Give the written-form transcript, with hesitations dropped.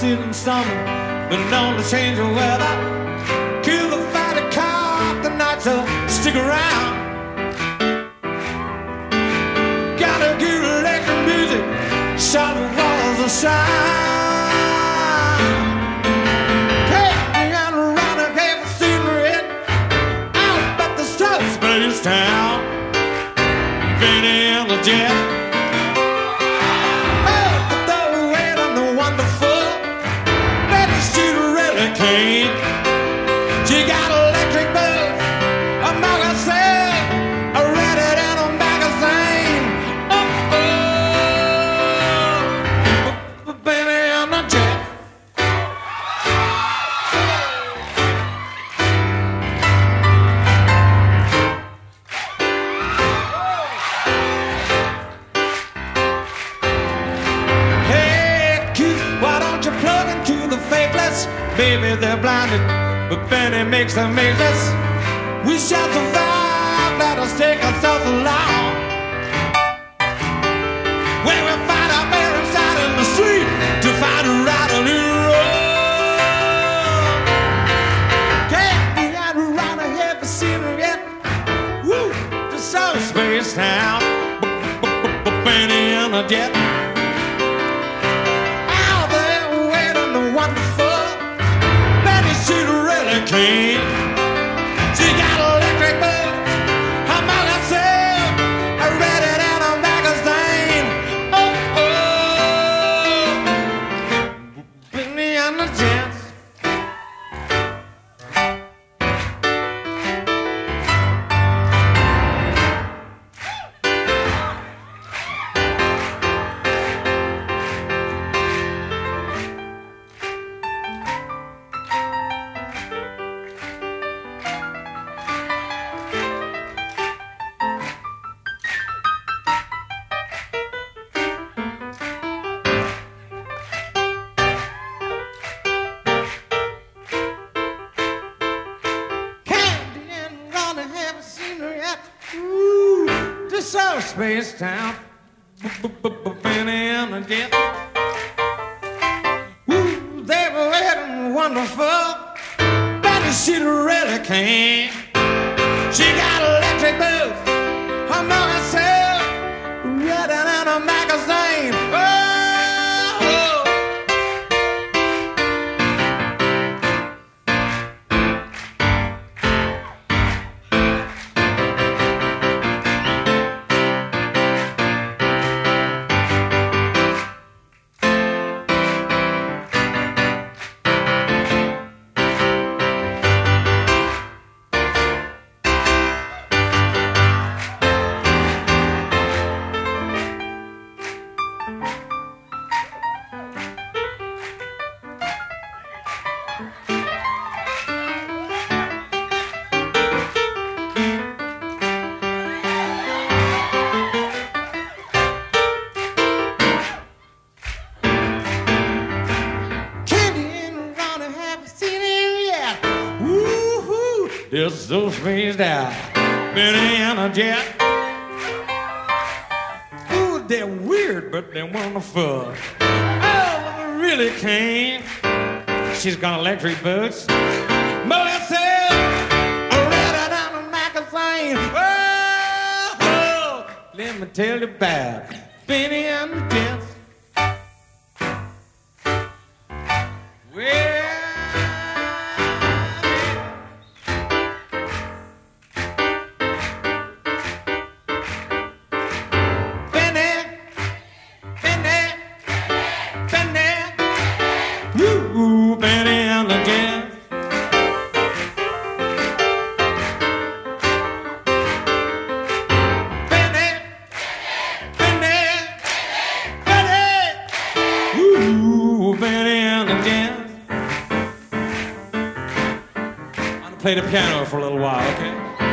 sitting summer, but known to change the weather. Kill the fatty car, the nights will stick around. Gotta get electric music, shut the walls of sound. Town, Benny and the Jet. Oh, the weird and the wonderful, Betty she really came. She got electric boots, a magazine, a read it in a magazine. Oh, Benny and the Jet. Baby, they're blinded, but Benny makes them ageless. We shall survive, let us take ourselves along. When we find our bear inside in the street to find a right or new road. Can't be out around a heavy scenery yet. Woo, to some space town. Benny and the Jet. Out there waiting the wonderful. She really came. She got electric boots, a magazine, I read it in a magazine. Oh, Benny and the Jet. So space town, Benny and the Jet. Ooh, they were red and wonderful. Betty she really came. She got electric boots, her mother said, read it in a magazine. Oh. Just so spaced out, Benny and the Jet. Ooh, they're weird, but they're wonderful. Oh, really came. She's got electric boots. Mother said, I read it on a magazine. Oh, let me tell you about Benny and the Jet. Well, play the piano for a little while, okay?